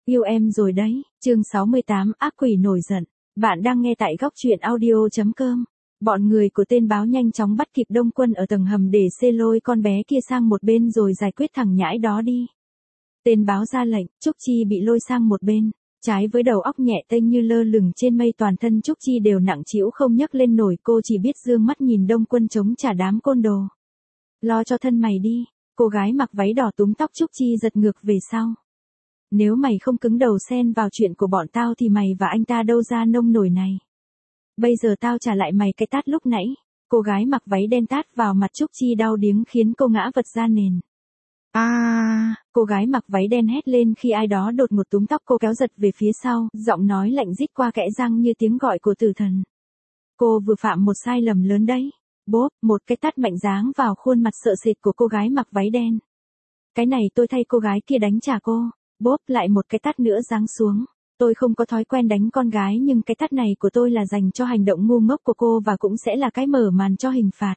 Yêu em rồi đấy, chương 68 ác quỷ nổi giận. Bạn đang nghe tại góc truyện audio.com. Bọn người của tên báo nhanh chóng bắt kịp Đông Quân ở tầng hầm để xê lôi con bé kia sang một bên rồi giải quyết thằng nhãi đó đi. Tên báo ra lệnh, Trúc Chi bị lôi sang một bên. Trái với đầu óc nhẹ tênh như lơ lửng trên mây, toàn thân Trúc Chi đều nặng trĩu không nhấc lên nổi, cô chỉ biết dương mắt nhìn Đông Quân chống trả đám côn đồ. Lo cho thân mày đi, cô gái mặc váy đỏ túm tóc Trúc Chi giật ngược về sau. Nếu mày không cứng đầu xen vào chuyện của bọn tao thì mày và anh ta đâu ra nông nổi này. Bây giờ tao trả lại mày cái tát lúc nãy. Cô gái mặc váy đen tát vào mặt Trúc Chi đau điếng khiến cô ngã vật ra nền. Cô gái mặc váy đen hét lên khi ai đó đột ngột túm tóc cô kéo giật về phía sau, giọng nói lạnh rít qua kẽ răng như tiếng gọi của tử thần. Cô vừa phạm một sai lầm lớn đấy. Bốp, một cái tát mạnh giáng vào khuôn mặt sợ sệt của cô gái mặc váy đen. Cái này tôi thay cô gái kia đánh trả cô. Bốp, lại một cái tát nữa giáng xuống. Tôi không có thói quen đánh con gái nhưng cái tát này của tôi là dành cho hành động ngu ngốc của cô và cũng sẽ là cái mở màn cho hình phạt.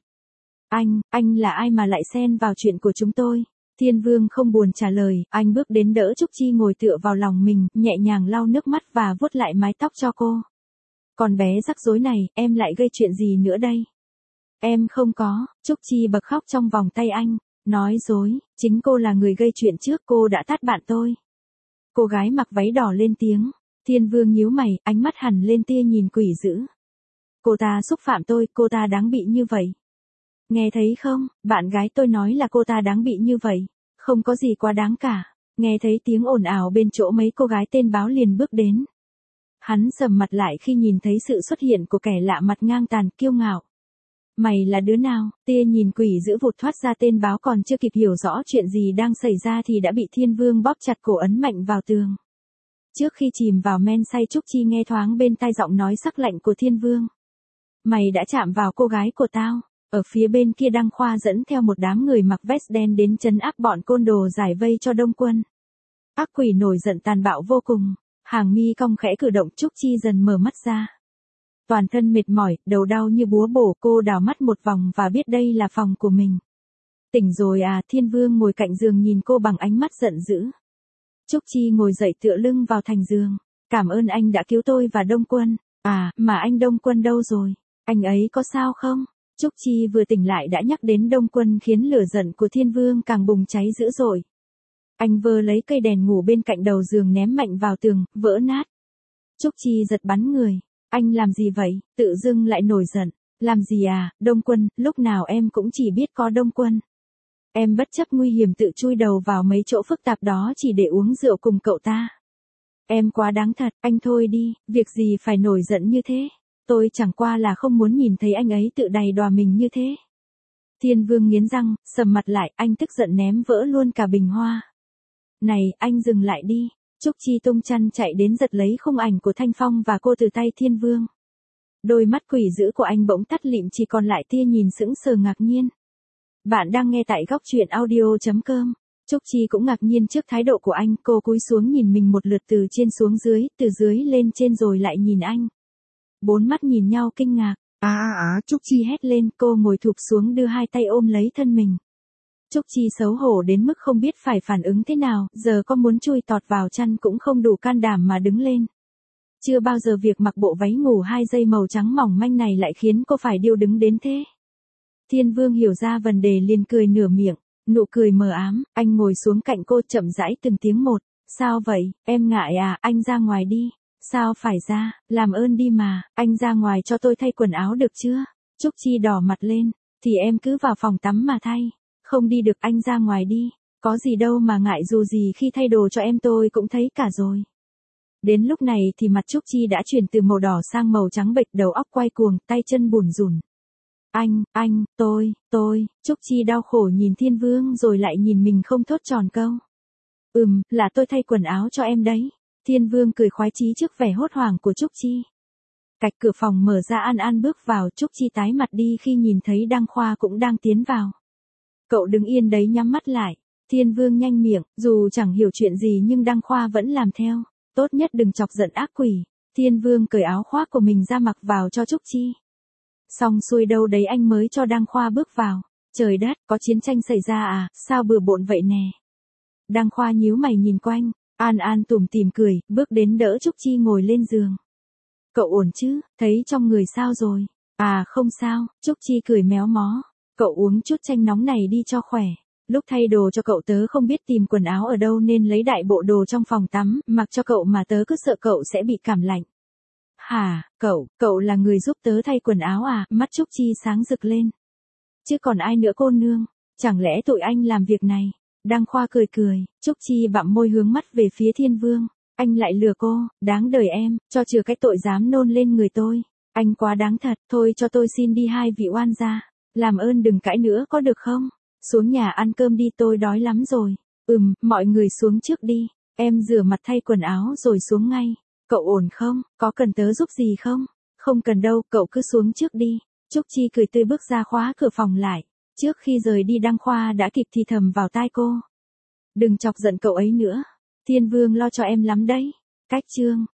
Anh là ai mà lại xen vào chuyện của chúng tôi? Thiên Vương không buồn trả lời, anh bước đến đỡ Trúc Chi ngồi tựa vào lòng mình, nhẹ nhàng lau nước mắt và vuốt lại mái tóc cho cô. Con bé rắc rối này, em lại gây chuyện gì nữa đây? Em không có, Trúc Chi bật khóc trong vòng tay anh, nói dối, chính cô là người gây chuyện trước, cô đã tát bạn tôi. Cô gái mặc váy đỏ lên tiếng. Thiên Vương nhíu mày, ánh mắt hằn lên tia nhìn quỷ dữ. Cô ta xúc phạm tôi, cô ta đáng bị như vậy. Nghe thấy không, bạn gái tôi nói là cô ta đáng bị như vậy. Không có gì quá đáng cả. Nghe thấy tiếng ồn ào bên chỗ mấy cô gái tên báo liền bước đến. Hắn sầm mặt lại khi nhìn thấy sự xuất hiện của kẻ lạ mặt ngang tàn kiêu ngạo. Mày là đứa nào? Tia nhìn quỷ dữ vụt thoát ra, tên báo còn chưa kịp hiểu rõ chuyện gì đang xảy ra thì đã bị Thiên Vương bóp chặt cổ ấn mạnh vào tường. Trước khi chìm vào men say, Trúc Chi nghe thoáng bên tai giọng nói sắc lạnh của Thiên Vương. Mày đã chạm vào cô gái của tao. Ở phía bên kia Đăng Khoa dẫn theo một đám người mặc vest đen đến trấn áp bọn côn đồ giải vây cho Đông Quân. Ác quỷ nổi giận tàn bạo vô cùng. Hàng mi cong khẽ cử động, Trúc Chi dần mở mắt ra. Toàn thân mệt mỏi, đầu đau như búa bổ, cô đảo mắt một vòng và biết đây là phòng của mình. Tỉnh rồi à? Thiên Vương ngồi cạnh giường nhìn cô bằng ánh mắt giận dữ. Trúc Chi ngồi dậy tựa lưng vào thành giường. Cảm ơn anh đã cứu tôi và Đông Quân. À, mà anh Đông Quân đâu rồi? Anh ấy có sao không? Trúc Chi vừa tỉnh lại đã nhắc đến Đông Quân khiến lửa giận của Thiên Vương càng bùng cháy dữ dội. Anh vơ lấy cây đèn ngủ bên cạnh đầu giường ném mạnh vào tường, vỡ nát. Trúc Chi giật bắn người. Anh làm gì vậy? Tự dưng lại nổi giận. Làm gì à? Đông Quân, lúc nào em cũng chỉ biết có Đông Quân. Em bất chấp nguy hiểm tự chui đầu vào mấy chỗ phức tạp đó chỉ để uống rượu cùng cậu ta. Em quá đáng thật, anh thôi đi, việc gì phải nổi giận như thế. Tôi chẳng qua là không muốn nhìn thấy anh ấy tự đày đọa mình như thế. Thiên Vương nghiến răng, sầm mặt lại, anh tức giận ném vỡ luôn cả bình hoa. Này, anh dừng lại đi. Trúc Chi tung chăn chạy đến giật lấy khung ảnh của Thanh Phong và cô từ tay Thiên Vương. Đôi mắt quỷ dữ của anh bỗng tắt lịm, chỉ còn lại tia nhìn sững sờ ngạc nhiên. Bạn đang nghe tại góc truyện audio.com. Trúc Chi cũng ngạc nhiên trước thái độ của anh, cô cúi xuống nhìn mình một lượt từ trên xuống dưới, từ dưới lên trên rồi lại nhìn anh. Bốn mắt nhìn nhau kinh ngạc. Trúc Chi hét lên, cô ngồi thụp xuống đưa hai tay ôm lấy thân mình. Trúc Chi xấu hổ đến mức không biết phải phản ứng thế nào, giờ có muốn chui tọt vào chăn cũng không đủ can đảm mà đứng lên. Chưa bao giờ việc mặc bộ váy ngủ 2 giây màu trắng mỏng manh này lại khiến cô phải điêu đứng đến thế. Thiên Vương hiểu ra vấn đề liền cười nửa miệng, nụ cười mờ ám, anh ngồi xuống cạnh cô chậm rãi từng tiếng một. Sao vậy, em ngại à? Anh ra ngoài đi. Sao phải ra, làm ơn đi mà, anh ra ngoài cho tôi thay quần áo được chưa? Trúc Chi đỏ mặt lên, thì em cứ vào phòng tắm mà thay. Không đi được, anh ra ngoài đi. Có gì đâu mà ngại, dù gì khi thay đồ cho em tôi cũng thấy cả rồi. Đến lúc này thì mặt Trúc Chi đã chuyển từ màu đỏ sang màu trắng bệch, đầu óc quay cuồng, tay chân bủn rủn. Tôi, Trúc Chi đau khổ nhìn Thiên Vương rồi lại nhìn mình không thốt tròn câu. Là tôi thay quần áo cho em đấy. Thiên Vương cười khoái chí trước vẻ hốt hoảng của Trúc Chi. Cạch cửa phòng mở ra, An An bước vào, Trúc Chi tái mặt đi khi nhìn thấy Đăng Khoa cũng đang tiến vào. Cậu đứng yên đấy nhắm mắt lại. Thiên Vương nhanh miệng, dù chẳng hiểu chuyện gì nhưng Đăng Khoa vẫn làm theo. Tốt nhất đừng chọc giận ác quỷ. Thiên Vương cởi áo khoác của mình ra mặc vào cho Trúc Chi. Xong xuôi đâu đấy anh mới cho Đăng Khoa bước vào. Trời đất, có chiến tranh xảy ra à, sao bừa bộn vậy nè? Đăng Khoa nhíu mày nhìn quanh, An An tủm tỉm cười, bước đến đỡ Trúc Chi ngồi lên giường. Cậu ổn chứ, thấy trong người sao rồi? À không sao, Trúc Chi cười méo mó. Cậu uống chút chanh nóng này đi cho khỏe. Lúc thay đồ cho cậu tớ không biết tìm quần áo ở đâu nên lấy đại bộ đồ trong phòng tắm, mặc cho cậu mà tớ cứ sợ cậu sẽ bị cảm lạnh. Hả, cậu là người giúp tớ thay quần áo à? Mắt Trúc Chi sáng rực lên. Chứ còn ai nữa cô nương, chẳng lẽ tụi anh làm việc này? Đăng Khoa cười cười, Trúc Chi bặm môi hướng mắt về phía Thiên Vương. Anh lại lừa cô, đáng đời em, cho chừa cái tội dám nôn lên người tôi. Anh quá đáng thật, thôi cho tôi xin đi hai vị oan gia. Làm ơn đừng cãi nữa có được không? Xuống nhà ăn cơm đi tôi đói lắm rồi. Mọi người xuống trước đi. Em rửa mặt thay quần áo rồi xuống ngay. Cậu ổn không? Có cần tớ giúp gì không? Không cần đâu, cậu cứ xuống trước đi. Trúc Chi cười tươi bước ra khóa cửa phòng lại. Trước khi rời đi Đăng Khoa đã kịp thì thầm vào tai cô. Đừng chọc giận cậu ấy nữa. Thiên Vương lo cho em lắm đấy. Cách chương